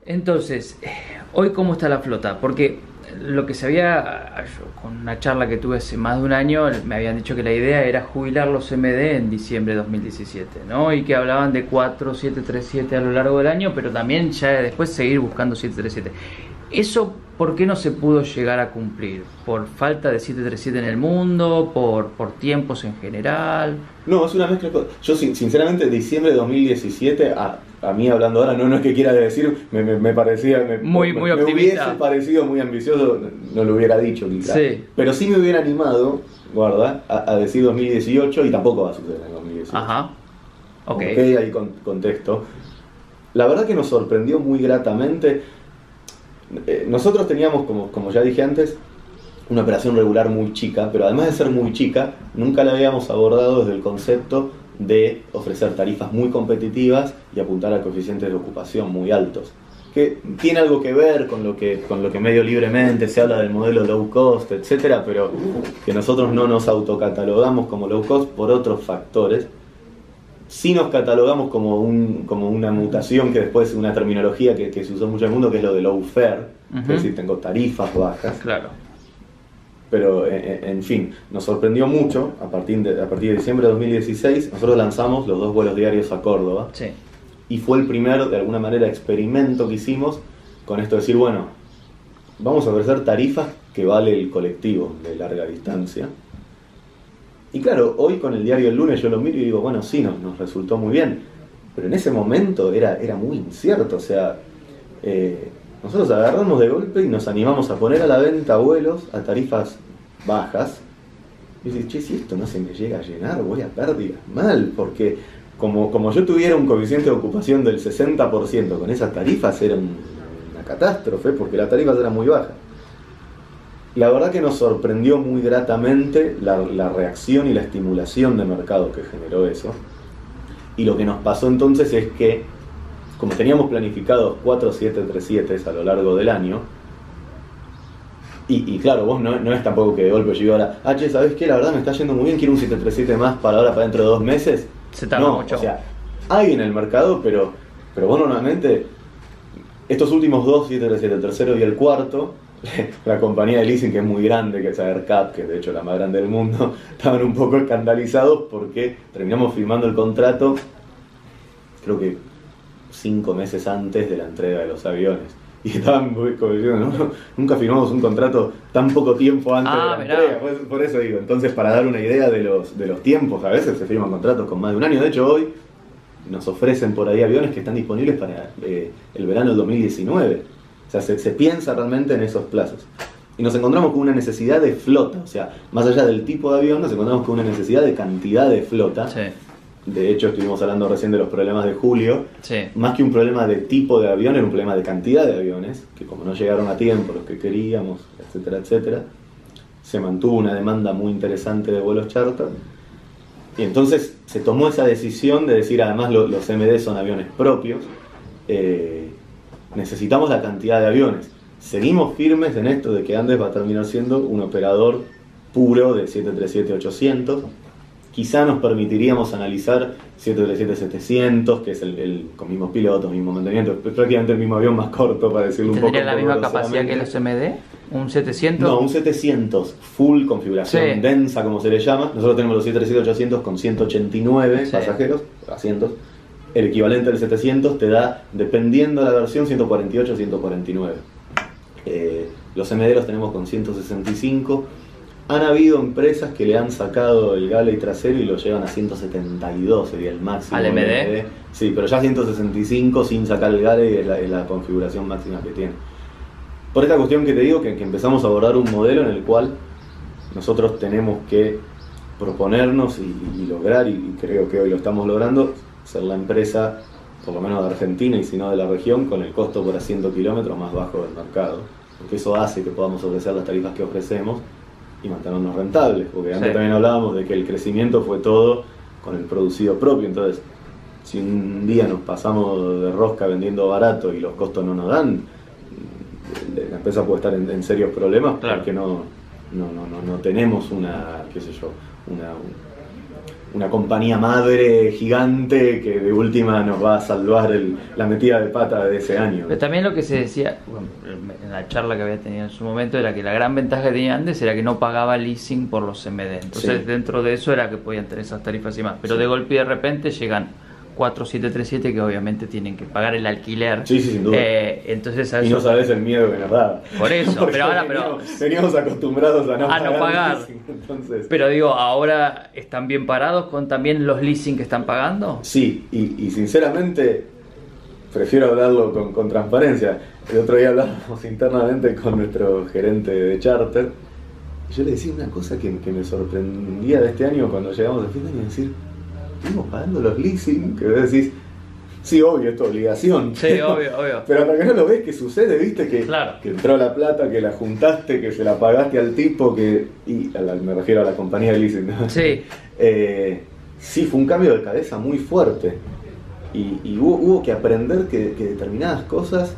Entonces, hoy cómo está la flota, porque lo que se había, con una charla que tuve hace más de un año, me habían dicho que la idea era jubilar los MD en diciembre de 2017, ¿no? Y que hablaban de 4 737 a lo largo del año, pero también ya después seguir buscando 737. ¿Eso por qué no se pudo llegar a cumplir? ¿Por falta de 737 en el mundo? ¿Por tiempos en general? No, es una mezcla. Yo sinceramente diciembre de 2017, a mí hablando ahora, no es que quiera decir, me parecía... Muy me optimista. hubiese parecido muy ambicioso, no lo hubiera dicho quizás. Sí. Pero sí me hubiera animado, guarda, a decir 2018 y tampoco va a suceder en 2018. Ajá. Ok. Ahí contexto. La verdad que nos sorprendió muy gratamente. Nosotros teníamos, como ya dije antes, una operación regular muy chica, pero además de ser muy chica, nunca la habíamos abordado desde el concepto de ofrecer tarifas muy competitivas y apuntar a coeficientes de ocupación muy altos, que tiene algo que ver con lo que medio libremente se habla del modelo low cost, etcétera, pero que nosotros no nos autocatalogamos como low cost por otros factores. Sí nos catalogamos como una mutación que después, una terminología que se usó mucho en el mundo, que es lo de low fare, es decir, tengo tarifas bajas. Claro. Pero, en fin, nos sorprendió mucho, a partir de diciembre de 2016, nosotros lanzamos los 2 vuelos diarios a Córdoba. Sí. Y fue el primer, de alguna manera, experimento que hicimos con esto de decir, bueno, vamos a ofrecer tarifas que vale el colectivo de larga distancia. Y claro, hoy con el diario El Lunes yo lo miro y digo, bueno, sí, nos resultó muy bien. Pero en ese momento era muy incierto, o sea, nosotros agarramos de golpe y nos animamos a poner a la venta vuelos a tarifas bajas. Y dices, che, si esto no se me llega a llenar, voy a pérdidas mal, porque como yo tuviera un coeficiente de ocupación del 60% con esas tarifas, era una catástrofe, porque las tarifas eran muy bajas. La verdad que nos sorprendió muy gratamente la reacción y la estimulación de mercado que generó eso. Y lo que nos pasó entonces es que, como teníamos planificados 4 737 a lo largo del año, y claro, vos no es tampoco que de golpe yo ahora, che, ¿sabés qué? La verdad me está yendo muy bien, quiero un 737 más para ahora, para dentro de 2 meses. Se tarda mucho. O sea, hay en el mercado, pero vos normalmente, estos últimos 2 737, el tercero y el cuarto, la compañía de leasing, que es muy grande, que es AerCap, que es de hecho la más grande del mundo, estaban un poco escandalizados porque terminamos firmando el contrato, creo que 5 meses antes de la entrega de los aviones. Y estaban como diciendo, no, nunca firmamos un contrato tan poco tiempo antes de la entrega. Por eso digo, entonces, para dar una idea de los tiempos, a veces se firman contratos con más de un año. De hecho, hoy nos ofrecen por ahí aviones que están disponibles para el verano del 2019. O sea, se piensa realmente en esos plazos. Y nos encontramos con una necesidad de flota. O sea, más allá del tipo de avión, nos encontramos con una necesidad de cantidad de flota. Sí. De hecho, estuvimos hablando recién de los problemas de julio. Sí. Más que un problema de tipo de avión, era un problema de cantidad de aviones, que como no llegaron a tiempo los que queríamos, etcétera, etcétera, se mantuvo una demanda muy interesante de vuelos charter. Y entonces se tomó esa decisión de decir, además los MD son aviones propios, necesitamos la cantidad de aviones. Seguimos firmes en esto de que Andes va a terminar siendo un operador puro de 737-800. Quizá nos permitiríamos analizar 737-700, que es el con mismos pilotos, mismo mantenimiento, es prácticamente el mismo avión más corto, para decirlo un poco. ¿Tendría la misma capacidad que los MD? ¿Un 700? No, un 700 full configuración densa, como se le llama. Nosotros tenemos los 737-800 con 189 pasajeros, asientos. El equivalente del 700 te da, dependiendo de la versión, 148 o 149. Los MD los tenemos con 165. Han habido empresas que le han sacado el galley trasero y lo llevan a 172, sería el máximo. ¿Al MD? Sí, pero ya 165 sin sacar el galley es la configuración máxima que tiene. Por esta cuestión que te digo, que empezamos a abordar un modelo en el cual nosotros tenemos que proponernos y lograr, y creo que hoy lo estamos logrando, ser la empresa, por lo menos de Argentina y si no de la región, con el costo por asiento kilómetros más bajo del mercado. Porque eso hace que podamos ofrecer las tarifas que ofrecemos y mantenernos rentables, porque antes también hablábamos de que el crecimiento fue todo con el producido propio. Entonces, si un día nos pasamos de rosca vendiendo barato y los costos no nos dan, la empresa puede estar en serios problemas, claro, porque no tenemos una una compañía madre gigante que de última nos va a salvar la metida de pata de ese año. Pero también lo que se decía, bueno, en la charla que había tenido en su momento, era que la gran ventaja que tenía Andes era que no pagaba leasing por los MD. Entonces, dentro de eso era que podían tener esas tarifas y más. Pero de golpe y de repente llegan 4737 que obviamente tienen que pagar el alquiler. Sí, sin duda. Entonces, y no sabes el miedo que nos da. Por eso, pero ahora veníamos acostumbrados a no pagar. Leasing, entonces. Pero digo, ¿ahora están bien parados con también los leasing que están pagando? Sí, y sinceramente prefiero hablarlo con transparencia. El otro día hablábamos internamente con nuestro gerente de charter. Y yo le decía una cosa que me sorprendía de este año cuando llegamos a fin de año, decir, estuvimos pagando los leasing, que vos decís, sí, obvio, es tu obligación. Sí, obvio. Pero hasta que no lo ves que sucede, viste, que entró la plata, que la juntaste, que se la pagaste al tipo, me refiero a la compañía de leasing, ¿no? Sí. Sí, fue un cambio de cabeza muy fuerte. Y hubo que aprender que determinadas cosas,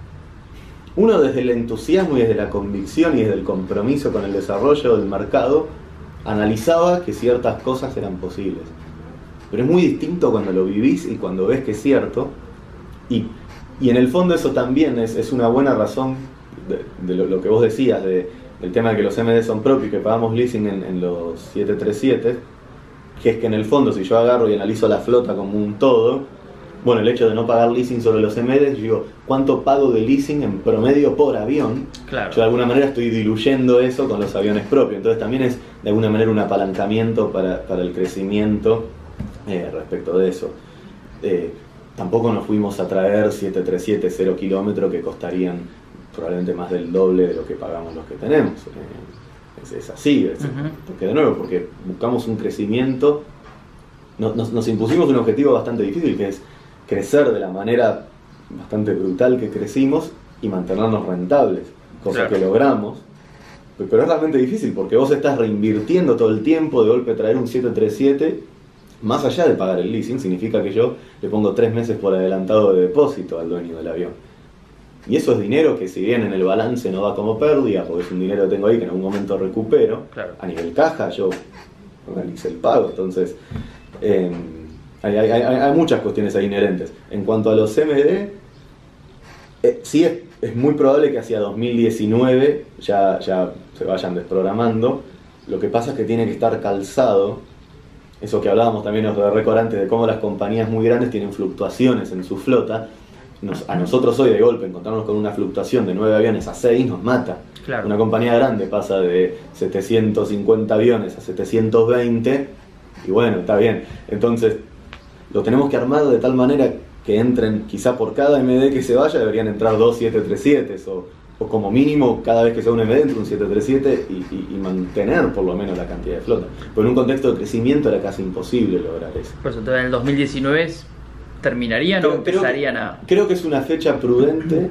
uno desde el entusiasmo y desde la convicción y desde el compromiso con el desarrollo del mercado, analizaba que ciertas cosas eran posibles. Pero es muy distinto cuando lo vivís y cuando ves que es cierto. Y en el fondo eso también es una buena razón de lo que vos decías, del tema de que los MD son propios y que pagamos leasing en los 737, que es que en el fondo si yo agarro y analizo la flota como un todo, bueno, el hecho de no pagar leasing sobre los MD, yo digo, ¿cuánto pago de leasing en promedio por avión? Claro. Yo de alguna manera estoy diluyendo eso con los aviones propios, entonces también es de alguna manera un apalancamiento para el crecimiento respecto de eso. Tampoco nos fuimos a traer 737 0 kilómetros que costarían probablemente más del doble de lo que pagamos los que tenemos. Es así, porque de nuevo, porque buscamos un crecimiento, nos impusimos un objetivo bastante difícil, que es crecer de la manera bastante brutal que crecimos y mantenernos rentables, cosa que logramos. Pero es realmente difícil porque vos estás reinvirtiendo todo el tiempo, de golpe traer un 737, más allá de pagar el leasing, significa que yo le pongo 3 meses por adelantado de depósito al dueño del avión. Y eso es dinero que si bien en el balance no va como pérdida, porque es un dinero que tengo ahí que en algún momento recupero, a nivel caja yo realicé el pago, entonces hay muchas cuestiones ahí inherentes. En cuanto a los MD, sí es muy probable que hacia 2019 ya se vayan desprogramando. Lo que pasa es que tiene que estar calzado, eso que hablábamos también de récord antes, de cómo las compañías muy grandes tienen fluctuaciones en su flota. A nosotros hoy de golpe encontrarnos con una fluctuación de 9 aviones a 6 nos mata. Claro. Una compañía grande pasa de 750 aviones a 720 y bueno, está bien. Entonces lo tenemos que armar de tal manera que entren, quizá por cada MD que se vaya deberían entrar 2 737 o como mínimo cada vez que sea un MD entre un 737 y mantener por lo menos la cantidad de flota. Pero en un contexto de crecimiento era casi imposible lograr eso. Por eso entonces en el 2019 terminarían o empezarían a... Creo que es una fecha prudente.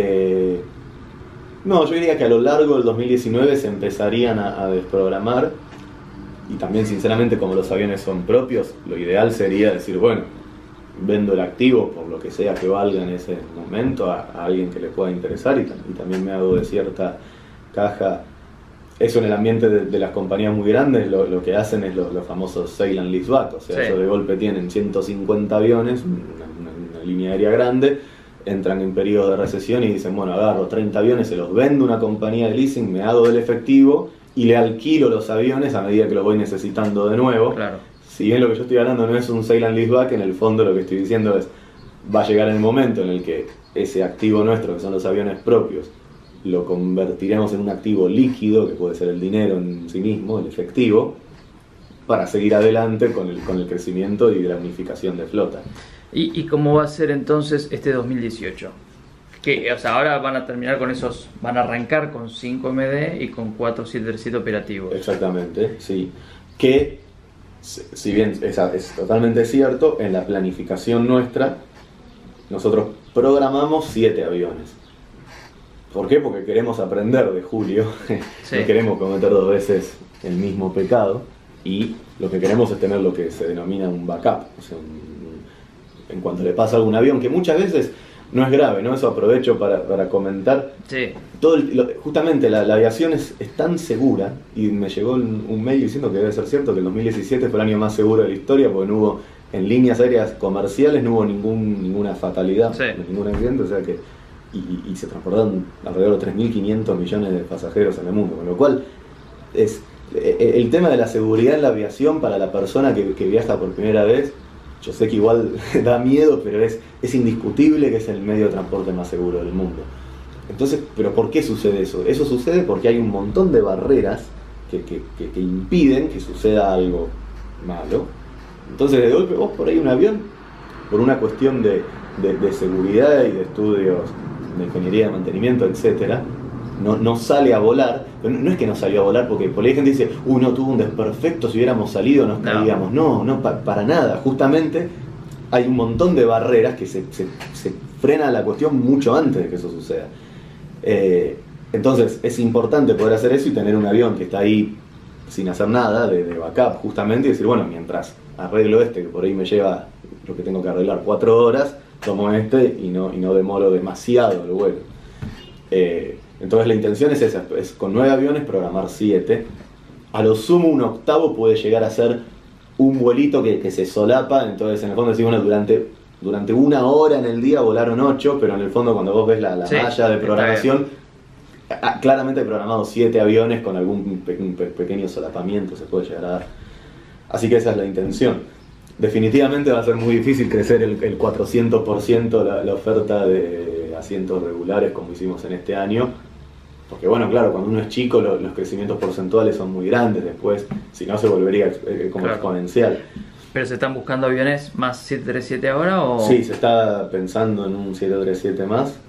No, yo diría que a lo largo del 2019 se empezarían a desprogramar. Y también sinceramente como los aviones son propios, lo ideal sería decir, bueno, vendo el activo por lo que sea que valga en ese momento a alguien que le pueda interesar y también me hago de cierta caja. Eso en el ambiente de las compañías muy grandes lo que hacen es los famosos sale and lease back, o sea, ellos de golpe tienen 150 aviones, una línea aérea grande, entran en periodos de recesión y dicen, bueno, agarro 30 aviones, se los vendo a una compañía de leasing, me hago del efectivo y le alquilo los aviones a medida que los voy necesitando de nuevo. Claro. Si bien lo que yo estoy hablando no es un sale and lease back, en el fondo lo que estoy diciendo es, va a llegar el momento en el que ese activo nuestro, que son los aviones propios, lo convertiremos en un activo líquido, que puede ser el dinero en sí mismo, el efectivo, para seguir adelante con el crecimiento y la unificación de flota. ¿Y cómo va a ser entonces este 2018? Que, o sea, ahora van a terminar con esos, van a arrancar con 5 MD y con 4 737 operativos. Exactamente, sí. Que, si bien es totalmente cierto, en la planificación nuestra, nosotros programamos 7 aviones. ¿Por qué? Porque queremos aprender de Julio, no queremos cometer 2 veces el mismo pecado y lo que queremos es tener lo que se denomina un backup, o sea, en cuanto le pasa a algún avión, que muchas veces no es grave, ¿no? Eso aprovecho para comentar. Sí. Justamente la aviación es tan segura, y me llegó un mail diciendo que debe ser cierto que el 2017 fue el año más seguro de la historia, porque no hubo, en líneas aéreas comerciales, no hubo ninguna fatalidad, Sí. ningún accidente, o sea que y se transportaron alrededor de 3.500 millones de pasajeros en el mundo, con lo cual es el tema de la seguridad en la aviación para la persona que viaja por primera vez. Yo sé que igual da miedo, pero es indiscutible que es el medio de transporte más seguro del mundo. Entonces, ¿pero por qué sucede eso? Eso sucede porque hay un montón de barreras que impiden que suceda algo malo. Entonces, de golpe, vos por ahí un avión, por una cuestión de seguridad y de estudios de ingeniería de mantenimiento, etcétera, no sale a volar. Pero no es que no salió a volar porque por ahí gente dice, no tuvo un desperfecto, si hubiéramos salido nos caíamos. No, para nada. Justamente hay un montón de barreras que se frena la cuestión mucho antes de que eso suceda. Entonces es importante poder hacer eso y tener un avión que está ahí sin hacer nada, de backup justamente, y decir, bueno, mientras arreglo que por ahí me lleva lo que tengo que arreglar 4 horas, tomo y no demoro demasiado el vuelo. Entonces la intención es esa, es con 9 aviones programar 7. A lo sumo un octavo puede llegar a ser un vuelito que se solapa. Entonces en el fondo decís, bueno, durante 1 hora en el día volaron 8, pero en el fondo cuando vos ves la malla de programación, claramente he programado 7 aviones con algún pequeño solapamiento se puede llegar a dar. Así que esa es la intención. Definitivamente va a ser muy difícil crecer el 400% la oferta de asientos regulares como hicimos en este año, porque bueno, claro, cuando uno es chico los crecimientos porcentuales son muy grandes, después si no se volvería como exponencial. ¿Pero se están buscando aviones más 737 ahora o...? Sí, se está pensando en un 737 más.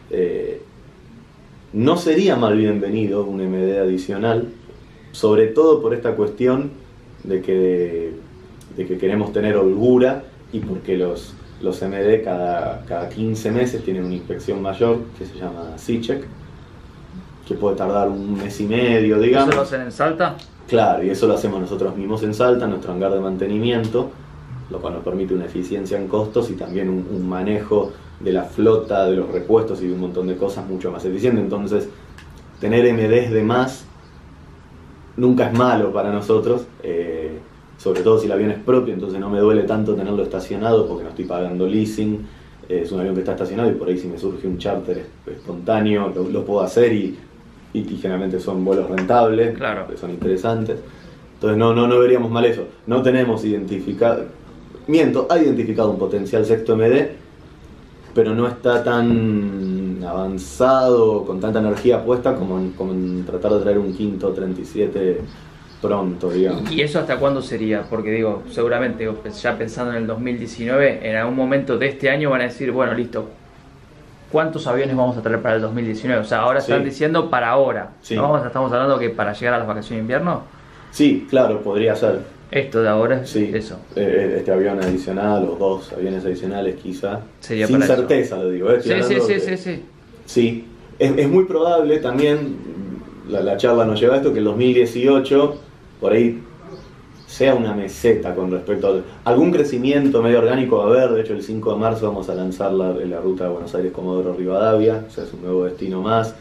No sería mal bienvenido un MD adicional, sobre todo por esta cuestión de que queremos tener holgura y porque los MD cada 15 meses tienen una inspección mayor que se llama C-Check, que puede tardar 1 mes y medio, digamos. ¿Eso lo hacen en Salta? Claro, y eso lo hacemos nosotros mismos en Salta, en nuestro hangar de mantenimiento, lo cual nos permite una eficiencia en costos y también un manejo de la flota, de los repuestos y de un montón de cosas mucho más eficiente. Entonces, tener MDs de más nunca es malo para nosotros, sobre todo si el avión es propio, entonces no me duele tanto tenerlo estacionado porque no estoy pagando leasing. Es un avión que está estacionado y por ahí si me surge un charter espontáneo lo puedo hacer y generalmente son vuelos rentables, claro, son interesantes. Entonces no veríamos mal eso. No tenemos identificado, ha identificado un potencial sexto MD, pero no está tan avanzado, con tanta energía puesta como en tratar de traer un quinto 37 pronto, digamos. ¿Y eso hasta cuándo sería? Porque digo, seguramente ya pensando en el 2019, en algún momento de este año van a decir, bueno, listo, ¿cuántos aviones vamos a traer para el 2019? O sea, ahora están diciendo para ahora. Sí. ¿No? Estamos hablando que para llegar a las vacaciones de invierno. Sí, claro, podría ser. Esto de ahora es sí, eso. Este avión adicional o 2 aviones adicionales quizá. Sería sin para certeza eso. Lo digo. Sí. Sí, es muy probable también, la charla nos lleva a esto, que el 2018 por ahí sea una meseta con respecto a algún crecimiento medio orgánico va a haber. De hecho el 5 de marzo vamos a lanzar la ruta de Buenos Aires-Comodoro Rivadavia, o sea, es un nuevo destino más.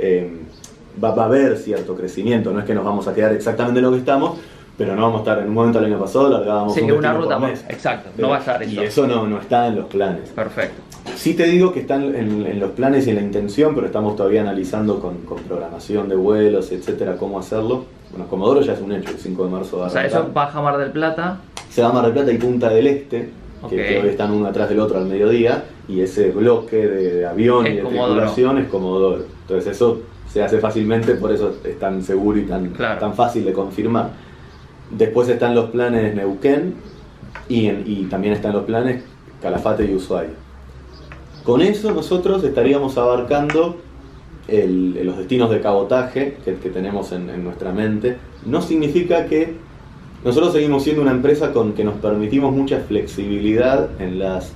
Va a haber cierto crecimiento, no es que nos vamos a quedar exactamente en lo que estamos, pero no vamos a estar. En un momento el año pasado largábamos un una ruta por mes. Exacto, no va a estar eso. Y eso no está en los planes. Perfecto. Sí te digo que están en los planes y en la intención, pero estamos todavía analizando con programación de vuelos, etcétera, cómo hacerlo. Bueno, Comodoro ya es un hecho, el 5 de marzo va a arrancar. O sea, eso baja Mar del Plata. Se va a Mar del Plata y Punta del Este, Okay. que hoy están uno atrás del otro al mediodía, y ese bloque de avión y de tripulación es Comodoro. Entonces eso se hace fácilmente, por eso es tan seguro y tan fácil de confirmar. Después están los planes Neuquén y también están los planes Calafate y Ushuaia. Con eso nosotros estaríamos abarcando los destinos de cabotaje que tenemos en nuestra mente. No significa que nosotros seguimos siendo una empresa con que nos permitimos mucha flexibilidad en las...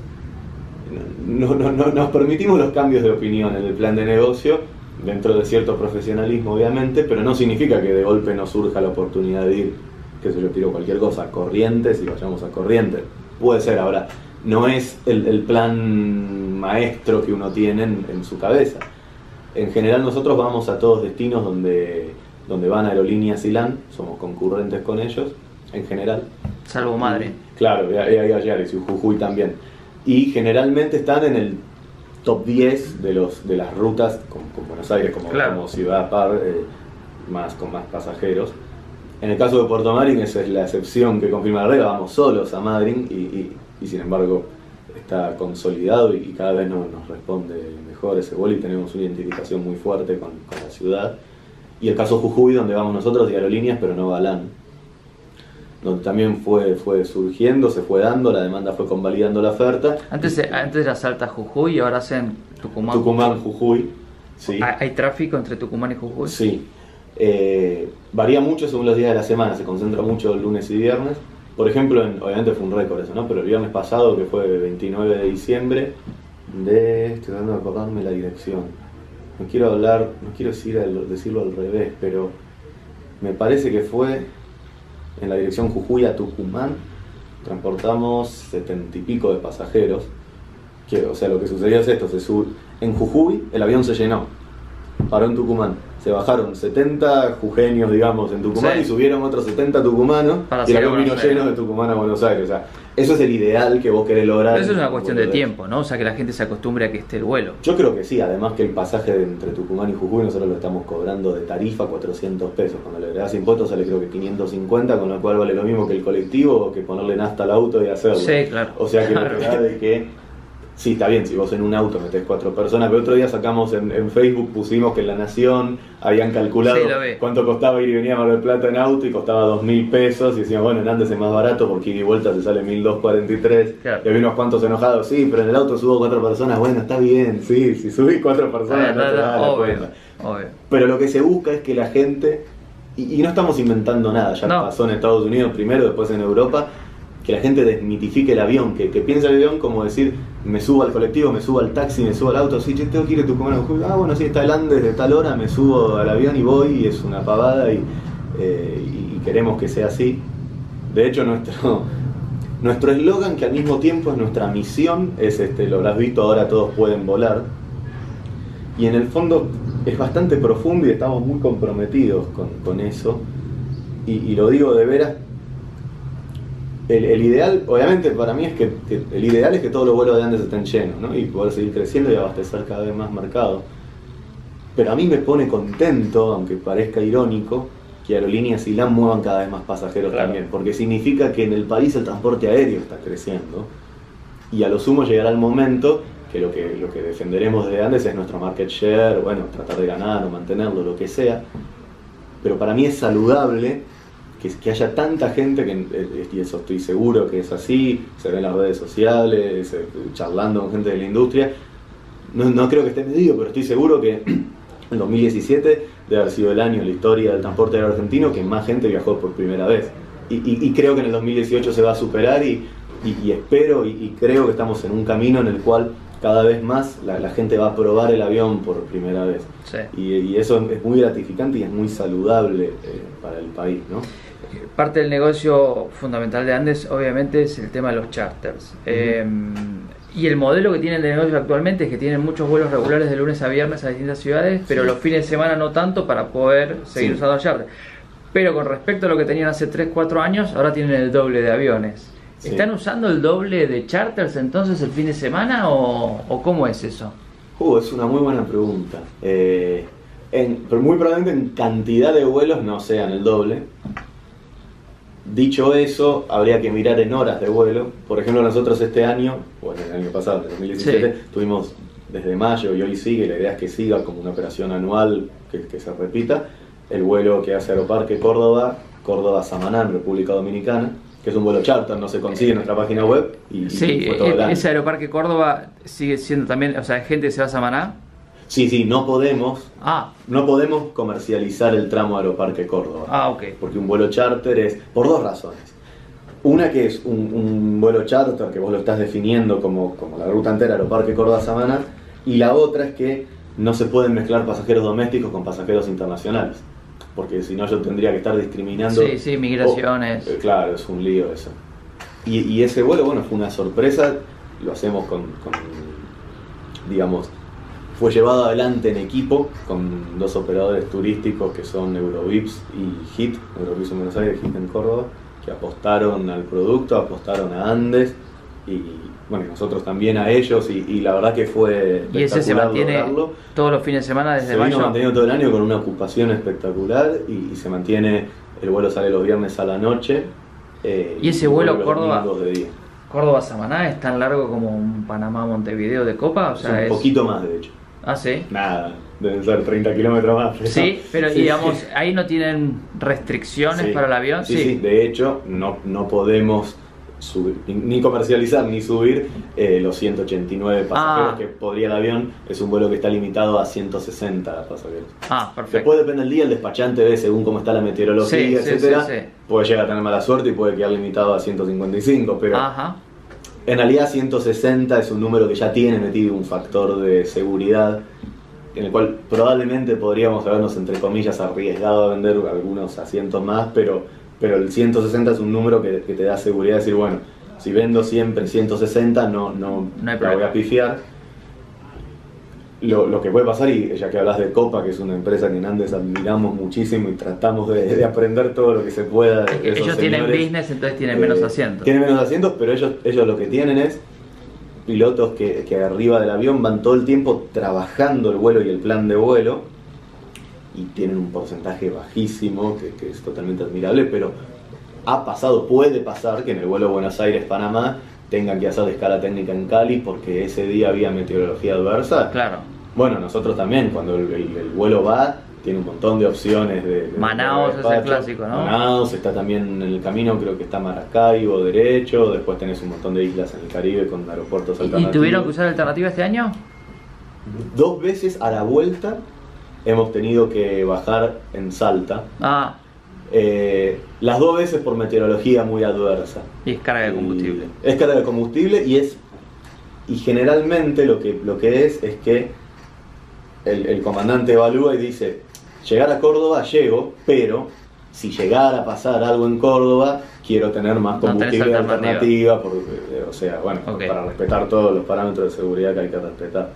Nos permitimos los cambios de opinión en el plan de negocio dentro de cierto profesionalismo, obviamente, pero no significa que de golpe nos surja la oportunidad de ir, qué sé yo, tiro cualquier cosa, a Corrientes y vayamos a Corrientes. Puede ser. Ahora, no es el plan maestro que uno tiene en su cabeza. En general nosotros vamos a todos destinos donde van Aerolíneas y LAN, somos concurrentes con ellos, en general. Salvo Madre. Claro, y Ayares y Jujuy también. Y generalmente están en el top 10 de las rutas con Buenos Aires como ciudad par, con más pasajeros. En el caso de Puerto Madryn, esa es la excepción que confirma la regla, vamos solos a Madryn y sin embargo está consolidado y cada vez nos responde mejor ese vuelo y tenemos una identificación muy fuerte con la ciudad. Y el caso Jujuy, donde vamos nosotros y Aerolíneas, pero no va LAN, donde también fue surgiendo, se fue dando, la demanda fue convalidando la oferta. Antes era Salta Jujuy y ahora hacen Tucumán. Tucumán Jujuy, sí. ¿Hay tráfico entre Tucumán y Jujuy? Sí. Varía mucho según los días de la semana, se concentra mucho lunes y viernes. Por ejemplo, obviamente fue un récord eso, ¿no? Pero el viernes pasado, que fue el 29 de diciembre, estoy tratando de acordarme la dirección. No quiero decirlo al revés, pero me parece que fue en la dirección Jujuy a Tucumán. Transportamos 70 y pico de pasajeros. O sea, lo que sucedió es esto: en Jujuy el avión se llenó, paró en Tucumán. Se bajaron 70 jujeños, digamos, en Tucumán, sí, y subieron otros 70 tucumanos y el avión vino lleno de Tucumán a Buenos Aires. O sea, eso es el ideal que vos querés lograr. Pero eso es una cuestión de tiempo, ¿no? O sea, que la gente se acostumbre a que esté el vuelo. Yo creo que sí, además que el pasaje entre Tucumán y Jujuy nosotros lo estamos cobrando de tarifa 400 pesos. Cuando le agregás impuestos sale creo que 550, con lo cual vale lo mismo que el colectivo o que ponerle nafta al auto y hacerlo. Sí, claro. O sea que la verdad de que... Sí, está bien, si vos en un auto metés 4 personas, pero otro día sacamos en Facebook, pusimos que en La Nación habían calculado cuánto costaba ir y venir a Mar del Plata en auto y costaba 2.000 pesos y decíamos, bueno, en Andes es más barato porque ir y vuelta se sale 1.243, claro. Y había unos cuantos enojados, sí, pero en el auto subo 4 personas, bueno, está bien, sí, si subís 4 personas no te da la cuenta. Obvio. Pero lo que se busca es que la gente, y no estamos inventando nada, ya pasó en Estados Unidos primero, después en Europa, que la gente desmitifique el avión, que piensa el avión como decir, me subo al colectivo, me subo al taxi, me subo al auto, sí, yo tengo que ir a Tucumán, bueno, sí, está el Andes de tal hora, me subo al avión y voy, y es una pavada, y queremos que sea así. De hecho, nuestro eslogan, que al mismo tiempo es nuestra misión, es lo habrás visto, ahora todos pueden volar, y en el fondo es bastante profundo y estamos muy comprometidos con eso, y lo digo de veras. El ideal, obviamente para mí es que el ideal es que todos los vuelos de Andes estén llenos, ¿no? Y poder seguir creciendo y abastecer cada vez más mercado. Pero a mí me pone contento, aunque parezca irónico, que Aerolíneas y LAN muevan cada vez más pasajeros, claro, también, porque significa que en el país el transporte aéreo está creciendo y a lo sumo llegará el momento que lo que defenderemos de Andes es nuestro market share, bueno, tratar de ganar o mantenerlo, lo que sea. Pero para mí es saludable que haya tanta gente, y eso estoy seguro que es así, se ve en las redes sociales, charlando con gente de la industria, no creo que esté medido, pero estoy seguro que el 2017 debe haber sido el año en la historia del transporte aéreo argentino que más gente viajó por primera vez, y creo que en el 2018 se va a superar, y espero y creo que estamos en un camino en el cual cada vez más la gente va a probar el avión por primera vez, sí. Y eso es muy gratificante y es muy saludable para el país, ¿no? Parte del negocio fundamental de Andes obviamente es el tema de los charters. Y el modelo que tiene el negocio actualmente es que tienen muchos vuelos regulares de lunes a viernes a distintas ciudades, pero sí, los fines de semana no tanto para poder seguir usando el charter. Pero con respecto a lo que tenían hace 3-4 años, ahora tienen el doble de aviones. Sí. ¿Están usando el doble de charters entonces el fin de semana o cómo es eso? Es una muy buena pregunta. Pero muy probablemente en cantidad de vuelos no sean el doble. Dicho eso, habría que mirar en horas de vuelo. Por ejemplo, nosotros este año, bueno, el año pasado, en 2017, sí, tuvimos desde mayo y hoy sigue, la idea es que siga como una operación anual que se repita, el vuelo que hace Aeroparque Córdoba, Córdoba-Samaná, en República Dominicana, que es un vuelo charter, no se consigue en nuestra página web. Sí, fue todo el año. Ese Aeroparque Córdoba sigue siendo también, o sea, gente que se va a Samaná. Sí, no podemos comercializar el tramo Aeroparque Córdoba. Ok. Porque un vuelo charter es, por dos razones. Una que es un vuelo charter que vos lo estás definiendo como la ruta entera Aeroparque Córdoba-Samaná, y la otra es que no se pueden mezclar pasajeros domésticos con pasajeros internacionales, porque si no yo tendría que estar discriminando. Sí, migraciones. Claro, es un lío eso. Y ese vuelo, bueno, fue una sorpresa. lo hacemos digamos, fue llevado adelante en equipo con 2 operadores turísticos que son Eurovips y HIT, Eurovips en Buenos Aires, HIT en Córdoba, que apostaron al producto, apostaron a Andes y bueno, nosotros también a ellos y la verdad que fue espectacular. ¿Y ese se mantiene lograrlo. Todos los fines de semana desde mayo? Se vino manteniendo todo el año con una ocupación espectacular y se mantiene, el vuelo sale los viernes a la noche. ¿Y ese vuelo Córdoba? De día. Córdoba-Samaná es tan largo como un Panamá-Montevideo de Copa, o sea, es un poquito más de hecho. Ah, sí. Nada, deben ser 30 kilómetros más. Pero sí, pero sí. digamos, ahí no tienen restricciones para el avión. Sí, de hecho, no podemos subir, ni comercializar ni subir los 189 pasajeros que podría el avión. Es un vuelo que está limitado a 160 pasajeros. Perfecto. Después depende del día, el despachante ve según cómo está la meteorología, etcétera. Puede llegar a tener mala suerte y puede quedar limitado a 155, pero en realidad 160 es un número que ya tiene metido un factor de seguridad en el cual probablemente podríamos habernos, entre comillas, arriesgado a vender algunos asientos más, pero el 160 es un número que te da seguridad de decir, bueno, si vendo siempre 160 no la voy a pifiar. Lo que puede pasar, y ya que hablas de Copa, que es una empresa que en Andes admiramos muchísimo y tratamos de aprender todo lo que se pueda de ellos tienen business, entonces tienen menos asientos. Tienen menos asientos, pero ellos lo que tienen es pilotos que arriba del avión van todo el tiempo trabajando el vuelo y el plan de vuelo y tienen un porcentaje bajísimo que es totalmente admirable, pero puede pasar que en el vuelo Buenos Aires-Panamá tengan que hacer escala técnica en Cali porque ese día había meteorología adversa. Claro. Bueno, nosotros también, cuando el vuelo va, tiene un montón de opciones de Manaus es el clásico, ¿no? Manaus, está también en el camino, creo que está Maracaibo derecho, después tenés un montón de islas en el Caribe con aeropuertos alternativos. ¿Y tuvieron que usar alternativa este año? 2 veces a la vuelta hemos tenido que bajar en Salta. Las 2 veces por meteorología muy adversa. Y es carga de combustible. Es carga de combustible y generalmente lo que es que el comandante evalúa y dice, llegar a Córdoba llego, pero si llegara a pasar algo en Córdoba, quiero tener más combustible alternativa, para respetar todos los parámetros de seguridad que hay que respetar.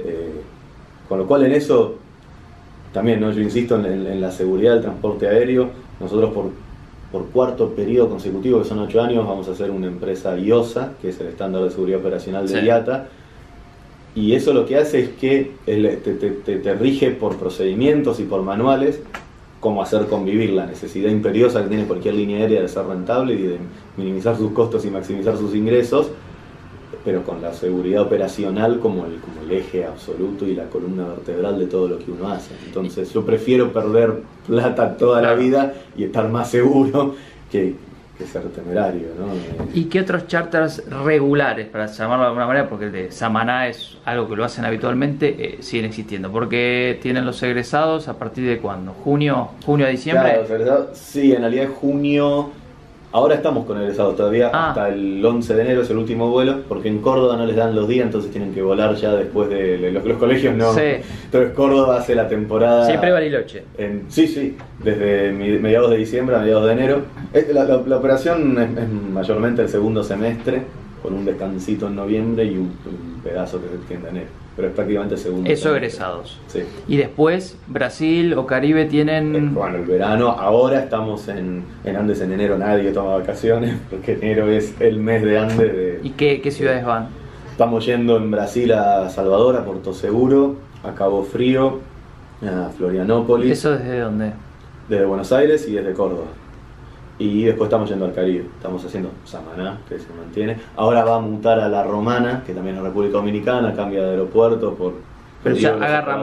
Con lo cual en eso, también yo insisto en la seguridad del transporte aéreo. Nosotros por 4º periodo consecutivo, que son 8 años, vamos a hacer una empresa IOSA, que es el estándar de seguridad operacional de IATA. Y eso lo que hace es que te rige por procedimientos y por manuales cómo hacer convivir la necesidad imperiosa que tiene cualquier línea aérea de ser rentable y de minimizar sus costos y maximizar sus ingresos, pero con la seguridad operacional como el eje absoluto y la columna vertebral de todo lo que uno hace. Entonces yo prefiero perder plata toda la vida y estar más seguro que ser temerario, ¿no? ¿Y qué otros charters regulares, para llamarlo de alguna manera, porque el de Samaná es algo que lo hacen habitualmente, siguen existiendo? Porque tienen los egresados, ¿a partir de cuándo? ¿Junio a diciembre? Claro, sí, en realidad junio. Ahora estamos con egresados todavía, hasta el 11 de enero es el último vuelo, porque en Córdoba no les dan los días, entonces tienen que volar ya después de los colegios, no. Sí. Entonces Córdoba hace la temporada... Siempre Bariloche. Sí, desde mediados de diciembre a mediados de enero. La operación es mayormente el segundo semestre, con un descansito en noviembre y un pedazo que se extiende en enero. Pero es prácticamente el segundo Eso semestre. Egresados. Sí. Y después, Brasil o Caribe tienen... Bueno, el verano, ahora estamos en Andes en enero, nadie toma vacaciones, porque enero es el mes de Andes. ¿Y qué ciudades van? Estamos yendo en Brasil a Salvador, a Porto Seguro, a Cabo Frío, a Florianópolis. ¿Eso desde dónde? Desde Buenos Aires y desde Córdoba. Y después estamos yendo al Caribe, estamos haciendo Samaná, que se mantiene. Ahora va a mutar a La Romana, que también es República Dominicana, cambia de aeropuerto por... Pero ya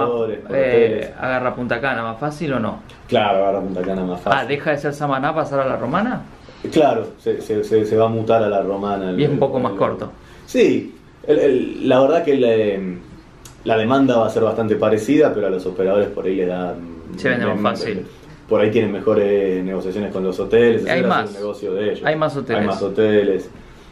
agarra Punta Cana más fácil o no? Claro, agarra Punta Cana más fácil. ¿Deja de ser Samaná, pasar a La Romana? Claro, se va a mutar a La Romana. Y es un poco más corto. Sí, la verdad que la demanda va a ser bastante parecida, pero a los operadores por ahí les da... Se vende más fácil. Por ahí tienen mejores negociaciones con los hoteles, hay más, es el negocio de ellos. Hay más hoteles.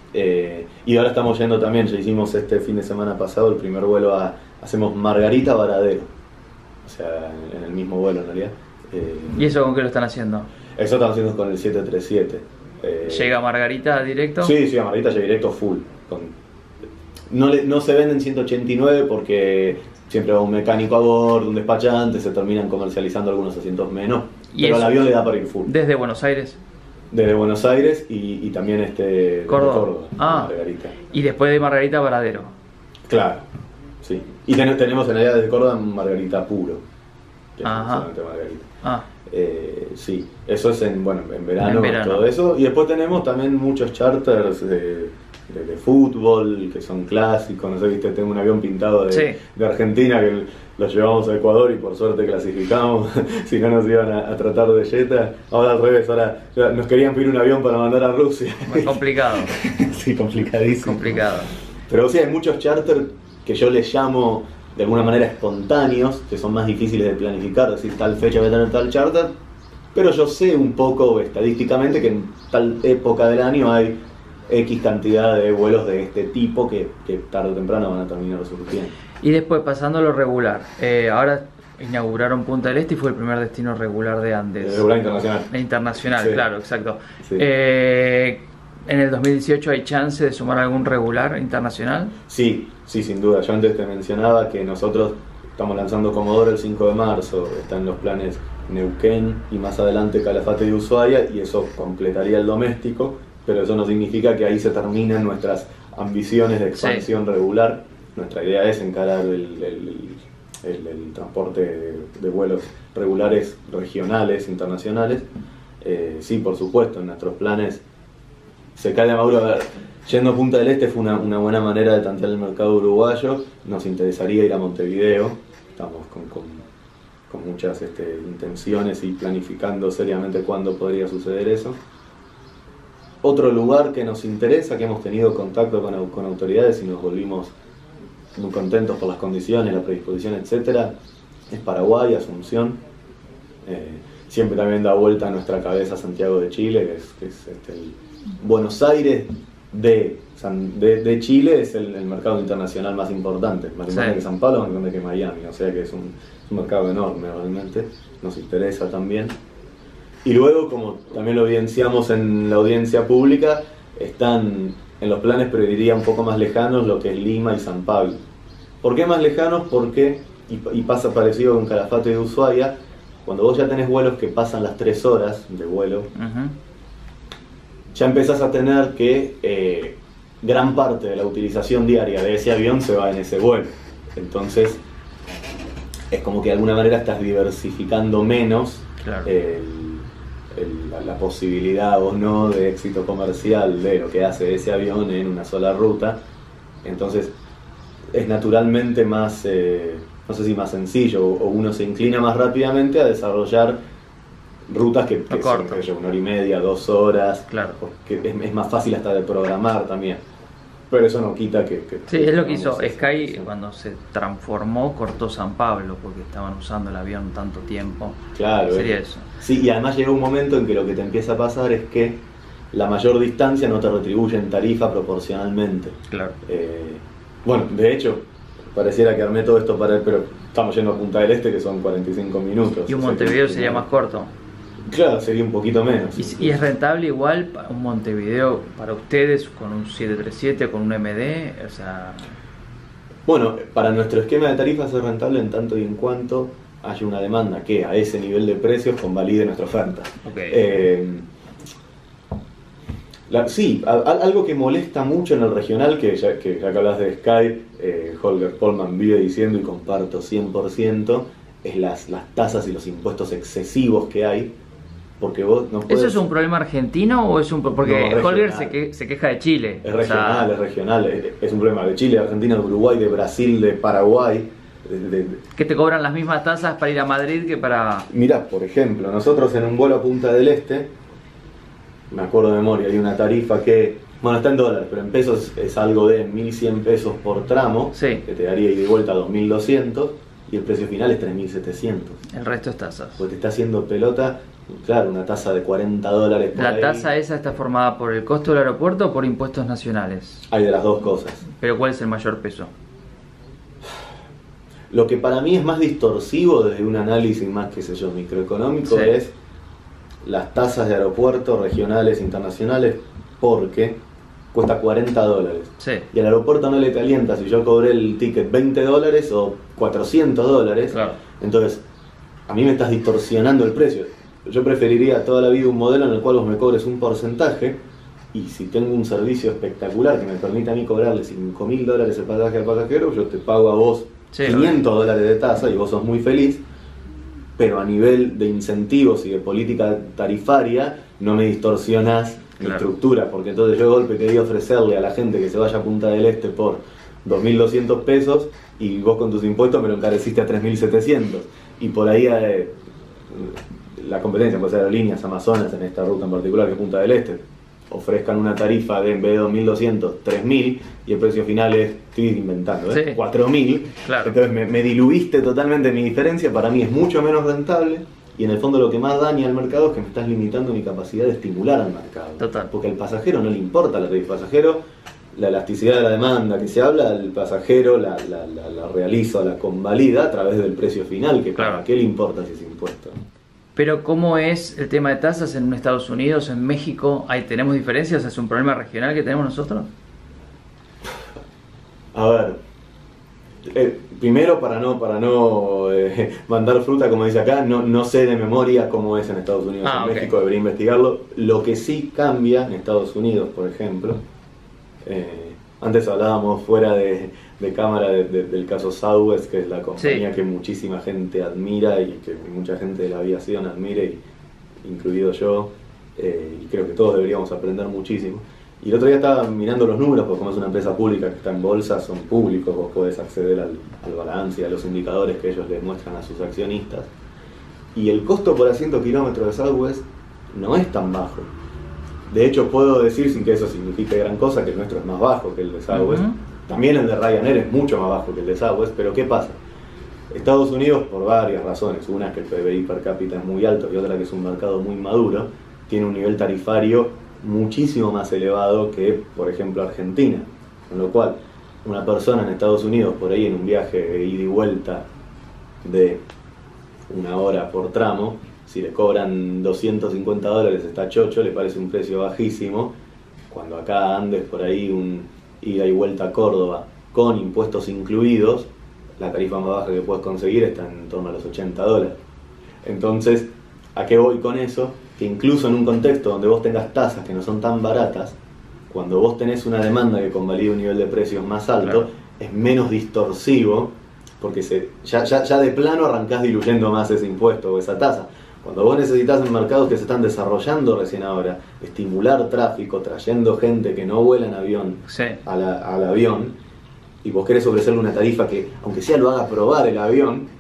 Y ahora estamos yendo también, ya hicimos este fin de semana pasado el primer vuelo hacemos Margarita Varadero, o sea, en el mismo vuelo en realidad. ¿Y eso con qué lo están haciendo? Eso estamos haciendo con el 737. ¿Llega Margarita directo? Sí, a Margarita llega directo full. No se venden 189 porque siempre va un mecánico a bordo, un despachante, se terminan comercializando algunos asientos menos, pero al avión le da para ir full. ¿Desde Buenos Aires? Desde Buenos Aires y también desde Córdoba, Margarita. Y después de Margarita, Varadero. Claro, sí. Y tenemos en realidad desde Córdoba Margarita puro, que es solamente Margarita. Sí, eso es en verano, todo eso. Y después tenemos también muchos charters de fútbol, que son clásicos. No sé, viste, tengo un avión pintado de Argentina que lo llevamos a Ecuador y por suerte clasificamos. Si no nos iban a tratar de yeta. Ahora al revés, ahora nos querían pedir un avión para mandar a Rusia. Muy complicado. Sí, complicadísimo. Complicado. Pero sí, hay muchos charters que yo les llamo de alguna manera espontáneos, que son más difíciles de planificar, decir tal fecha voy a tener tal charter, pero yo sé un poco estadísticamente que en tal época del año hay X cantidad de vuelos de este tipo que tarde o temprano van a terminar surgiendo. Y después, pasando a lo regular, ahora inauguraron Punta del Este y fue el primer destino regular de Andes. Regular internacional. Internacional, sí. Claro, exacto. Sí. ¿En el 2018 hay chance de sumar algún regular internacional? Sí, sin duda. Yo antes te mencionaba que nosotros estamos lanzando Comodoro el 5 de marzo, están los planes Neuquén y más adelante Calafate y Ushuaia, y eso completaría el doméstico, pero eso no significa que ahí se terminan nuestras ambiciones de expansión regular. Nuestra idea es encarar el transporte de vuelos regulares regionales, internacionales. Sí, por supuesto, en nuestros planes se cae de Mauro. A ver, yendo a Punta del Este fue una buena manera de tantear el mercado uruguayo. Nos interesaría ir a Montevideo, estamos con muchas intenciones y planificando seriamente cuándo podría suceder eso. Otro lugar que nos interesa, que hemos tenido contacto con autoridades y nos volvimos muy contentos por las condiciones, la predisposición, etcétera, es Paraguay, Asunción. Siempre también da vuelta a nuestra cabeza Santiago de Chile, que es el Buenos Aires de Chile, es el mercado internacional más importante, más importante que San Pablo, más importante que Miami, o sea que es un mercado enorme realmente, nos interesa también. Y luego, como también lo evidenciamos en la audiencia pública, están en los planes, pero diría un poco más lejanos, lo que es Lima y San Pablo. ¿Por qué más lejanos? Porque, y pasa parecido con Calafate de Ushuaia, cuando vos ya tenés vuelos que pasan las 3 horas de vuelo, ya empezás a tener que gran parte de la utilización diaria de ese avión se va en ese vuelo. Entonces, es como que de alguna manera estás diversificando menos la posibilidad o no de éxito comercial de lo que hace ese avión en una sola ruta. Entonces, es naturalmente más, no sé si más sencillo, o uno se inclina más rápidamente a desarrollar rutas que son 1 hora y media, 2 horas, que es más fácil hasta de programar también. Pero eso no quita que sí, es lo que hizo Sky cuando se transformó, cortó San Pablo, porque estaban usando el avión tanto tiempo. Claro. Sería eso. Sí, y además llega un momento en que lo que te empieza a pasar es que la mayor distancia no te retribuye en tarifa proporcionalmente. Claro. Bueno, de hecho, pareciera que armé todo esto pero estamos yendo a Punta del Este, que son 45 minutos. Y un Montevideo sería más corto. Claro, sería un poquito menos. ¿Y es rentable igual para un Montevideo para ustedes con un 737, con un MD? O sea... Bueno, para nuestro esquema de tarifas es rentable en tanto y en cuanto haya una demanda que a ese nivel de precios convalide nuestra oferta. Sí, algo que molesta mucho en el regional, que ya que hablas de Sky, Holger Polman vive diciendo y comparto 100%, es las tasas y los impuestos excesivos que hay. Porque vos no puedes... ¿Eso es un problema argentino o es un porque no, Holger se queja de Chile? Es regional, es regional, es un problema de Chile, de Argentina, de Uruguay, de Brasil, de Paraguay. ¿Que te cobran las mismas tasas para ir a Madrid que para...? Mirá, por ejemplo, nosotros en un vuelo a Punta del Este, me acuerdo de memoria, hay una tarifa que, bueno, está en dólares, pero en pesos es algo de 1.100 pesos por tramo, que te daría ida y vuelta 2.200, y el precio final es 3.700. El resto es tasas. Porque te está haciendo pelota. Claro, una tasa de $40 por ¿La ahí. tasa esa está formada por el costo del aeropuerto o por impuestos nacionales? Hay de las dos cosas. ¿Pero cuál es el mayor peso? Lo que para mí es más distorsivo desde un análisis más, qué sé yo, microeconómico, es las tasas de aeropuertos regionales, internacionales, porque cuesta $40. Sí. Y al aeropuerto no le calienta si yo cobré el ticket $20 o $400. Claro. Entonces, a mí me estás distorsionando el precio. Yo preferiría toda la vida un modelo en el cual vos me cobres un porcentaje, y si tengo un servicio espectacular que me permita a mí cobrarle $5.000 el pasaje al pasajero, yo te pago a vos $500 de tasa y vos sos muy feliz, pero a nivel de incentivos y de política tarifaria no me distorsionás mi estructura, porque entonces yo de golpe quería ofrecerle a la gente que se vaya a Punta del Este por 2.200 pesos y vos con tus impuestos me lo encareciste a 3.700, y por ahí la competencia, pues aerolíneas Amazonas en esta ruta en particular que es Punta del Este, ofrezcan una tarifa de en vez de 2.200, 3.000, y el precio final es, estoy inventando, 4.000. Claro. Entonces me diluiste totalmente mi diferencia, para mí es mucho menos rentable, y en el fondo lo que más daña al mercado es que me estás limitando mi capacidad de estimular al mercado. Total. Porque al pasajero no le importa la tarifa, al pasajero la elasticidad de la demanda que se habla, el pasajero la realiza, la convalida a través del precio final, que claro. ¿a qué le importa si es impuesto? Pero ¿cómo es el tema de tasas en Estados Unidos, en México? ¿Tenemos diferencias? ¿Es un problema regional que tenemos nosotros? A ver, primero para no mandar fruta, como dice acá, no sé de memoria cómo es en Estados Unidos. En México debería investigarlo. Lo que sí cambia en Estados Unidos, por ejemplo, antes hablábamos fuera de cámara del caso Southwest, que es la compañía que muchísima gente admira y que mucha gente de la aviación admira, incluido yo, y creo que todos deberíamos aprender muchísimo. Y el otro día estaba mirando los números, porque como es una empresa pública que está en bolsa, son públicos, vos podés acceder al balance y a los indicadores que ellos les muestran a sus accionistas. Y el costo por asiento kilómetro de Southwest no es tan bajo. De hecho, puedo decir, sin que eso signifique gran cosa, que el nuestro es más bajo que el de Southwest. También el de Ryanair es mucho más bajo que el de Southwest, pero ¿qué pasa? Estados Unidos, por varias razones, una es que el PBI per cápita es muy alto y otra que es un mercado muy maduro, tiene un nivel tarifario muchísimo más elevado que, por ejemplo, Argentina. Con lo cual, una persona en Estados Unidos, por ahí en un viaje de ida y vuelta de 1 hora por tramo, si le cobran $250 está chocho, le parece un precio bajísimo, cuando acá andes por ahí un ida y vuelta a Córdoba con impuestos incluidos, la tarifa más baja que puedes conseguir está en torno a los $80. Entonces, ¿a qué voy con eso? Que incluso en un contexto donde vos tengas tasas que no son tan baratas, cuando vos tenés una demanda que convalida un nivel de precios más alto, es menos distorsivo, porque ya de plano arrancás diluyendo más ese impuesto o esa tasa. Cuando vos necesitas en mercados que se están desarrollando recién ahora, estimular tráfico, trayendo gente que no vuela en avión al avión, y vos querés ofrecerle una tarifa que, aunque sea lo haga probar el avión,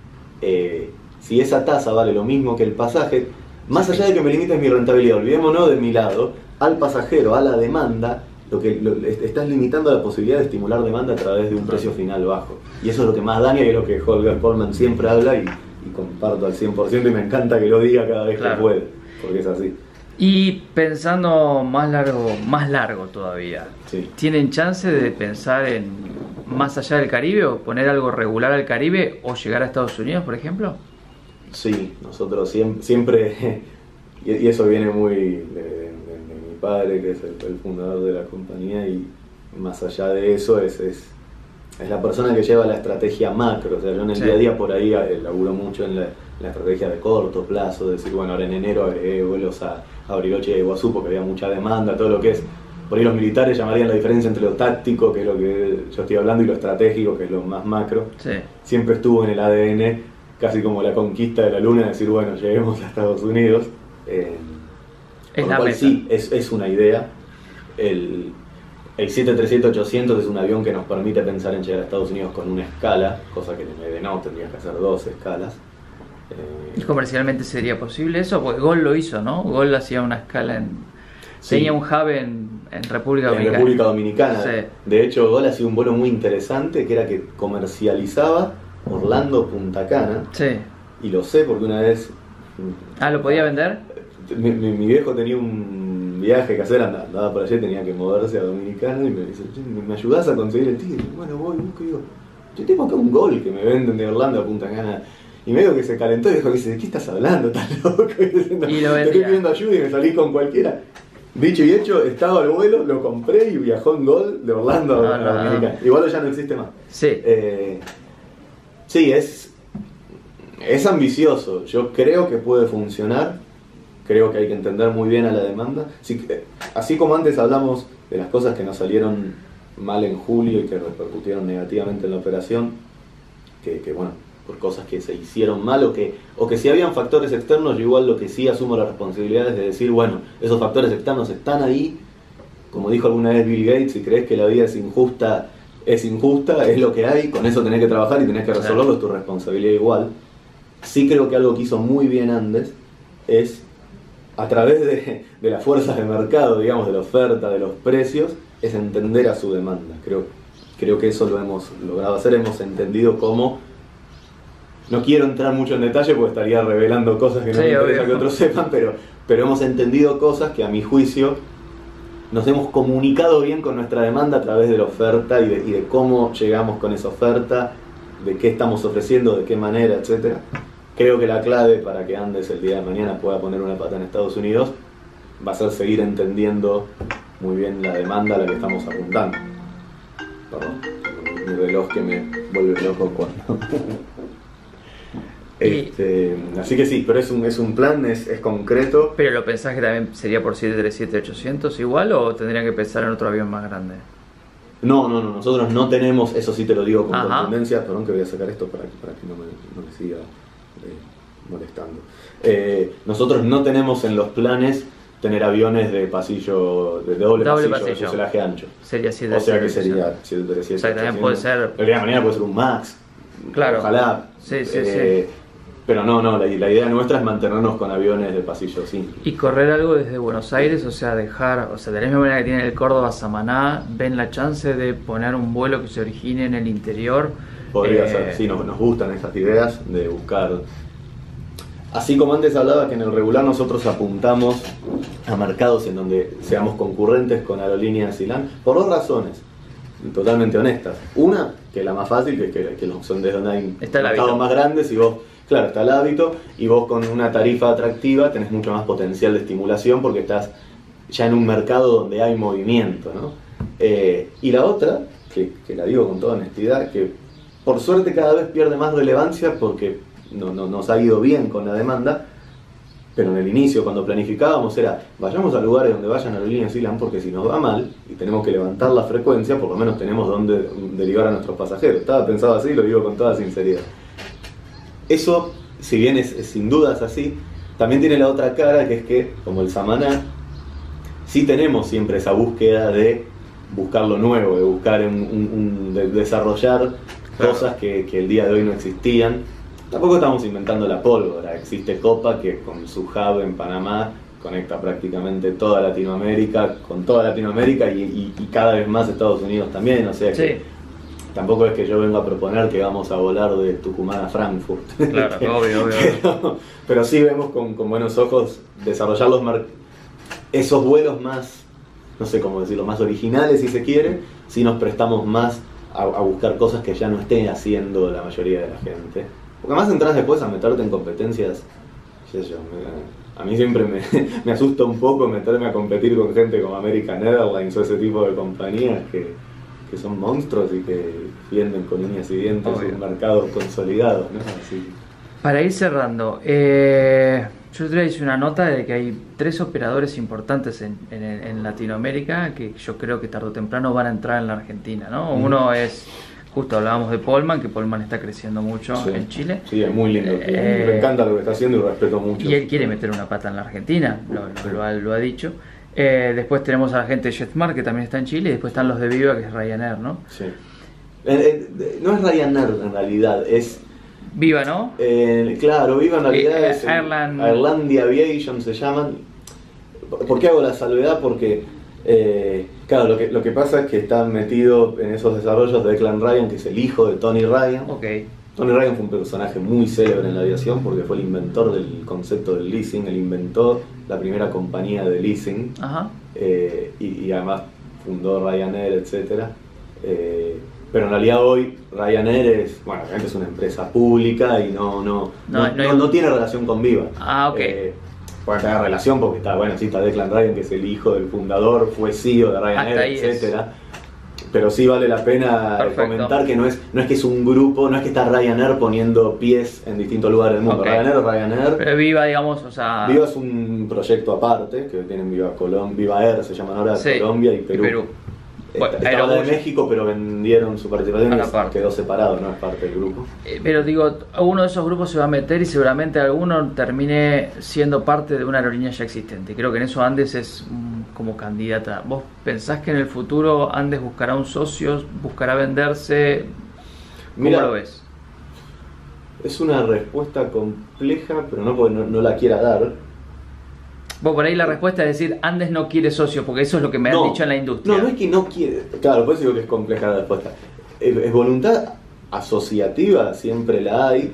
si esa tasa vale lo mismo que el pasaje, más allá de que me limites mi rentabilidad, olvidémonos de mi lado, al pasajero, a la demanda, estás limitando la posibilidad de estimular demanda a través de un precio final bajo. Y eso es lo que más daña y es lo que Holger Polman siempre habla y comparto al 100% y me encanta que lo diga cada vez que puede, porque es así. Y pensando más largo todavía, ¿tienen chance de pensar en más allá del Caribe o poner algo regular al Caribe o llegar a Estados Unidos, por ejemplo? Sí, nosotros siempre y eso viene muy de mi padre, que es el fundador de la compañía, y más allá de eso es la persona que lleva la estrategia macro. O sea, yo en el día a día por ahí laburo mucho en la estrategia de corto plazo, decir, bueno, ahora en enero agregué vuelos a Bariloche y a Iguazú porque había mucha demanda, todo lo que es, por ahí los militares llamarían la diferencia entre lo táctico, que es lo que yo estoy hablando, y lo estratégico, que es lo más macro. Siempre estuvo en el ADN, casi como la conquista de la luna, decir, bueno, lleguemos a Estados Unidos. Es la meta. Sí, es una idea. El 737-800 es un avión que nos permite pensar en llegar a Estados Unidos con una escala, cosa que en el Edenau tendría que hacer 2 escalas. ¿Y comercialmente sería posible eso? Porque Gol lo hizo, ¿no? Gol hacía una escala tenía un hub en República Dominicana. En República Dominicana. De hecho, Gol hacía un vuelo muy interesante, que era que comercializaba Orlando-Punta Cana. Y lo sé porque una vez... ¿lo podía vender? Mi viejo tenía un viaje que hacer, andaba por allí, tenía que moverse a Dominicana y me dice, ¿me ayudás a conseguir el ticket? Bueno, voy, busco y digo, yo tengo acá un Gol que me venden de Orlando a Punta Cana. Y medio que se calentó y dijo, ¿de qué estás hablando? ¿Estás loco? Y lo te estoy pidiendo ayuda y me salís con cualquiera. Dicho y hecho, estaba al vuelo, lo compré y viajó en Gol de Orlando a Dominicana. Igual ya no existe más. Sí. Sí, es ambicioso. Yo creo que puede funcionar. Creo que hay que entender muy bien a la demanda. Así como antes hablamos de las cosas que nos salieron mal en julio y que repercutieron negativamente en la operación, que bueno, por cosas que se hicieron mal o que si habían factores externos, yo igual lo que sí asumo la responsabilidad es de decir, bueno, esos factores externos están ahí. Como dijo alguna vez Bill Gates, si crees que la vida es injusta, es lo que hay, con eso tenés que trabajar y tenés que resolverlo, es tu responsabilidad igual. Sí creo que algo que hizo muy bien Andes es, a través de las fuerzas de mercado, digamos, de la oferta, de los precios, es entender a su demanda. Creo que eso lo hemos logrado hacer, hemos entendido cómo. No quiero entrar mucho en detalle porque estaría revelando cosas que no me interesa que otros sepan, pero hemos entendido cosas que a mi juicio nos hemos comunicado bien con nuestra demanda a través de la oferta y de cómo llegamos con esa oferta, de qué estamos ofreciendo, de qué manera, etcétera. Creo que la clave para que Andes el día de mañana pueda poner una pata en Estados Unidos va a ser seguir entendiendo muy bien la demanda a la que estamos apuntando. Perdón, mi reloj que me vuelve loco cuando... así que sí, pero es un plan, es concreto. ¿Pero lo pensás que también sería por 737-800 igual o tendrían que pensar en otro avión más grande? No, nosotros no tenemos, eso sí te lo digo con contundencia, perdón que voy a sacar esto para que no me siga molestando. Nosotros no tenemos en los planes tener aviones de pasillo, de doble pasillo, de fuselaje ancho. Sería 737. O sea que sería 737. O sea, también puede ser... El día de mañana puede ser un MAX. Claro. Ojalá. Sí. Pero no, la idea nuestra es mantenernos con aviones de pasillo simple. Y correr algo desde Buenos Aires, o sea, de la misma manera que tiene el Córdoba Samaná, ¿ven la chance de poner un vuelo que se origine en el interior? Podría ser, sí, nos gustan esas ideas de buscar. Así como antes hablaba que en el regular nosotros apuntamos a mercados en donde seamos concurrentes con aerolíneas y LAN, por dos razones totalmente honestas. Una, que es la más fácil, que son desde donde hay mercados más grandes y vos, claro, está el hábito, y vos con una tarifa atractiva tenés mucho más potencial de estimulación porque estás ya en un mercado donde hay movimiento, ¿no? Y la otra, que la digo con toda honestidad, que por suerte cada vez pierde más relevancia porque nos ha ido bien con la demanda, pero en el inicio cuando planificábamos era vayamos a lugares donde vayan aerolíneas y LAN porque si nos va mal y tenemos que levantar la frecuencia, por lo menos tenemos donde derivar a nuestros pasajeros. Estaba pensado así, lo digo con toda sinceridad. Eso, si bien es sin dudas así, también tiene la otra cara, que es que, como el Samaná, sí tenemos siempre esa búsqueda de buscar lo nuevo, de buscar de desarrollar cosas que el día de hoy no existían. Tampoco estamos inventando la pólvora, existe Copa que con su hub en Panamá conecta prácticamente toda Latinoamérica con toda Latinoamérica y cada vez más Estados Unidos también, o sea que tampoco es que yo venga a proponer que vamos a volar de Tucumán a Frankfurt. Claro, obvio. Pero sí vemos con buenos ojos desarrollar esos vuelos más, no sé cómo decirlo, más originales si se quiere, si nos prestamos más a buscar cosas que ya no esté haciendo la mayoría de la gente. Porque además entras después a meterte en competencias, a mí siempre me asusta un poco meterme a competir con gente como American Airlines o ese tipo de compañías que son monstruos y que defienden con uñas y dientes un mercado consolidado, ¿no? Así. Para ir cerrando, yo te hice una nota de que hay 3 operadores importantes en Latinoamérica que yo creo que tarde o temprano van a entrar en la Argentina, ¿no? Uno es... Justo hablábamos de Polman, que Polman está creciendo mucho en Chile. Sí, es muy lindo. Me encanta lo que está haciendo y lo respeto mucho. Y él quiere meter una pata en la Argentina, lo ha dicho. Después tenemos a la gente de JetSmart, que también está en Chile, y después están los de Viva, que es Ryanair, ¿no? Sí. No es Ryanair en realidad, es... Viva, ¿no? Claro, Viva en realidad es... Ireland Aviation se llaman. ¿Por qué hago la salvedad? Porque... claro, lo que pasa es que está metido en esos desarrollos de Declan Ryan, que es el hijo de Tony Ryan. Tony Ryan fue un personaje muy célebre en la aviación porque fue el inventor del concepto del leasing, él inventó la primera compañía de leasing. Y además fundó Ryanair, etcétera. Pero en realidad hoy Ryanair obviamente es una empresa pública y no tiene relación con Viva. puede tener relación porque está, bueno, sí está Declan Ryan, que es el hijo del fundador, fue CEO de Ryanair, etcétera. Pero sí vale la pena comentar que no es que es un grupo, no es que está Ryanair poniendo pies en distintos lugares del mundo. Ryanair. Pero Viva, digamos, o sea... Viva es un proyecto aparte, que tienen Viva Air, se llaman ahora, sí, Colombia y Perú. Estaba de México, pero vendieron su participación y quedó separado, no es parte del grupo. Pero digo, uno de esos grupos se va a meter y seguramente alguno termine siendo parte de una aerolínea ya existente. Creo que en eso Andes es como candidata. ¿Vos pensás que en el futuro Andes buscará un socio, buscará venderse? ¿Cómo lo ves? Es una respuesta compleja, pero no porque no la quiera dar. Vos por ahí la respuesta es decir, Andes no quiere socio, porque eso es lo que me han dicho en la industria. No es que no quiere. Claro, por eso digo que es compleja la respuesta. Es voluntad asociativa, siempre la hay.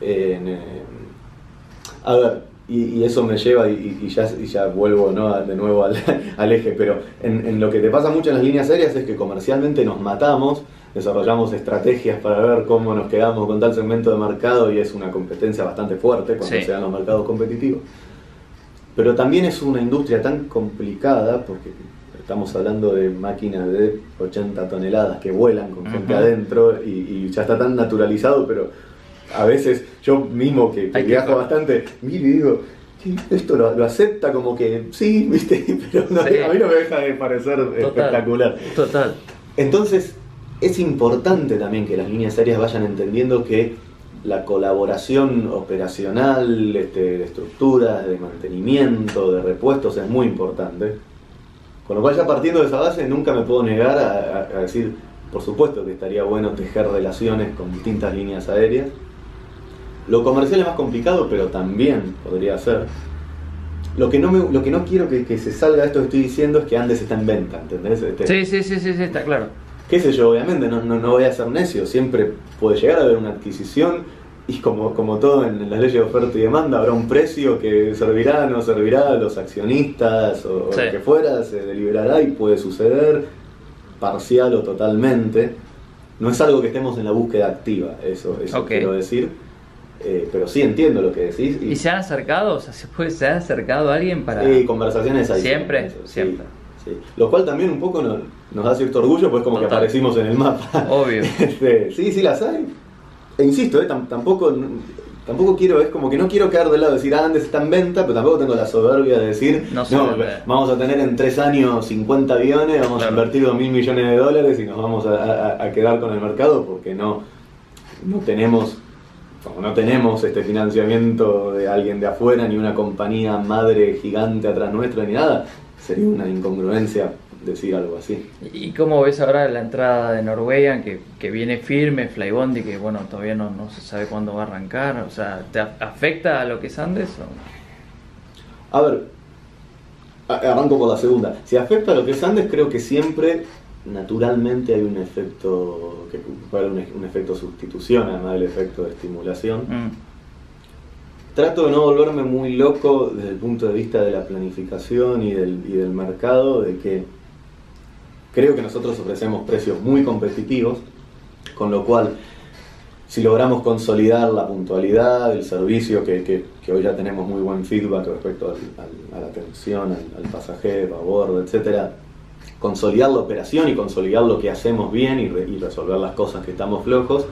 A ver, y eso me lleva, y ya vuelvo, ¿no?, de nuevo al eje, pero en lo que te pasa mucho en las líneas aéreas es que comercialmente nos matamos, desarrollamos estrategias para ver cómo nos quedamos con tal segmento de mercado y es una competencia bastante fuerte cuando se dan los mercados competitivos. Pero también es una industria tan complicada, porque estamos hablando de máquinas de 80 toneladas que vuelan con gente adentro y ya está tan naturalizado, pero a veces yo mismo que viajo bastante, miro y digo, esto lo acepta como que sí, ¿viste? Pero a mí no me deja de parecer espectacular. Total. Entonces es importante también que las líneas aéreas vayan entendiendo que la colaboración operacional, de estructuras, de mantenimiento, de repuestos es muy importante. Con lo cual, ya partiendo de esa base, nunca me puedo negar a decir, por supuesto que estaría bueno tejer relaciones con distintas líneas aéreas. Lo comercial es más complicado, pero también podría ser. Lo que no quiero que se salga de esto que estoy diciendo es que Andes está en venta, ¿entendés? Sí, está claro. Qué sé yo, obviamente, no voy a ser necio, siempre puede llegar a haber una adquisición y como todo en las leyes de oferta y demanda, habrá un precio que servirá, no servirá a los accionistas o lo que fuera, se deliberará y puede suceder parcial o totalmente. No es algo que estemos en la búsqueda activa, eso quiero decir, pero sí entiendo lo que decís. ¿Y se han acercado? O sea, ¿se ha acercado alguien para...? Conversaciones ahí. Siempre. Sí. Lo cual también un poco nos da cierto orgullo, pues como que aparecimos en el mapa. Obvio. Sí, las hay. E insisto, tampoco quiero, es como que no quiero quedar del lado de decir, Andes está en venta, pero tampoco tengo la soberbia de decir, vamos a tener en 3 años 50 aviones, vamos a invertir $2.000 millones y nos vamos a quedar con el mercado, porque no tenemos este financiamiento de alguien de afuera, ni una compañía madre gigante atrás nuestro, ni nada. Sería una incongruencia decir algo así. ¿Y cómo ves ahora la entrada de Norwegian, que viene firme, Flybondi, que bueno, todavía no se sabe cuándo va a arrancar? O sea, ¿te afecta a lo que es Andes? ¿O? A ver, arranco por la segunda. Si afecta a lo que es Andes, creo que siempre, naturalmente, hay un efecto, que puede haber un efecto sustitución, además del efecto de estimulación. Trato de no volverme muy loco desde el punto de vista de la planificación y del mercado, de que creo que nosotros ofrecemos precios muy competitivos, con lo cual, si logramos consolidar la puntualidad, el servicio, que hoy ya tenemos muy buen feedback respecto a la atención, al pasajero, a bordo, etcétera, consolidar la operación y consolidar lo que hacemos bien y resolver las cosas que estamos flojos.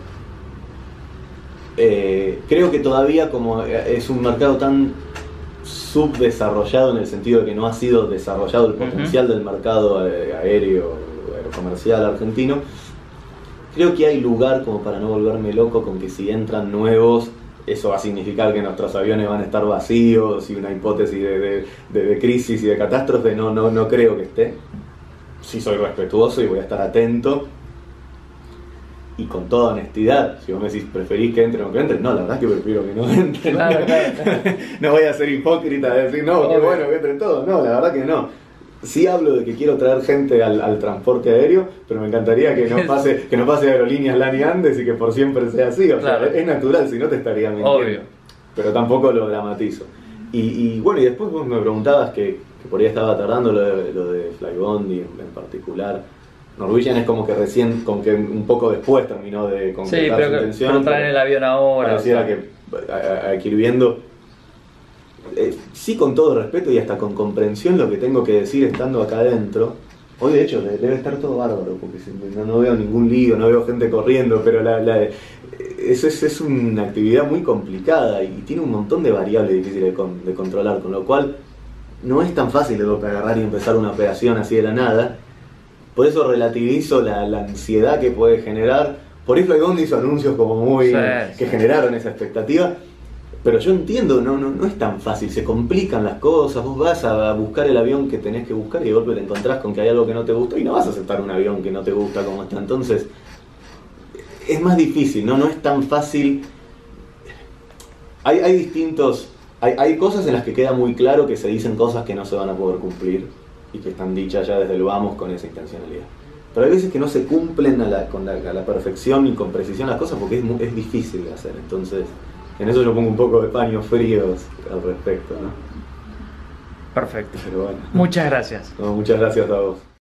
Creo que todavía, como es un mercado tan subdesarrollado en el sentido de que no ha sido desarrollado el potencial del mercado aerocomercial argentino, creo que hay lugar como para no volverme loco con que si entran nuevos, eso va a significar que nuestros aviones van a estar vacíos y una hipótesis de crisis y de catástrofe, no creo que esté. Sí soy respetuoso y voy a estar atento. Y con toda honestidad, si vos me decís, ¿preferís que entre o que entre? No, la verdad es que prefiero que no entre. Claro. No voy a ser hipócrita de decir, no, qué bueno que entren todos. No, la verdad que no. Sí hablo de que quiero traer gente al transporte aéreo, pero me encantaría que no pase Aerolíneas LAN y Andes y que por siempre sea así. O sea, es natural, si no te estaría mintiendo. Obvio. Pero tampoco lo dramatizo. Y bueno, y después vos me preguntabas que por ahí estaba tardando lo de Flybondi en particular. Norwegian es como que un poco después terminó de concretar su intención. Pero traen el avión ahora. Pareciera que hay que ir viendo. sí, con todo respeto y hasta con comprensión lo que tengo que decir estando acá adentro. Hoy de hecho debe estar todo bárbaro, porque no veo ningún lío, no veo gente corriendo, pero es una actividad muy complicada y tiene un montón de variables difíciles de controlar, con lo cual no es tan fácil de golpe agarrar y empezar una operación así de la nada. Por eso relativizo la ansiedad que puede generar. Por eso Flybondi hizo anuncios como muy que generaron esa expectativa. Pero yo entiendo, no es tan fácil, se complican las cosas, vos vas a buscar el avión que tenés que buscar y de golpe te encontrás con que hay algo que no te gusta y no vas a aceptar un avión que no te gusta como está. Entonces, es más difícil, no es tan fácil. Hay distintos, hay cosas en las que queda muy claro que se dicen cosas que no se van a poder cumplir y que están dichas ya desde el vamos con esa intencionalidad. Pero hay veces que no se cumplen a la perfección y con precisión las cosas porque es difícil de hacer. Entonces, en eso yo pongo un poco de paños fríos al respecto, ¿no? Perfecto. Pero bueno. Muchas gracias. No, muchas gracias a vos.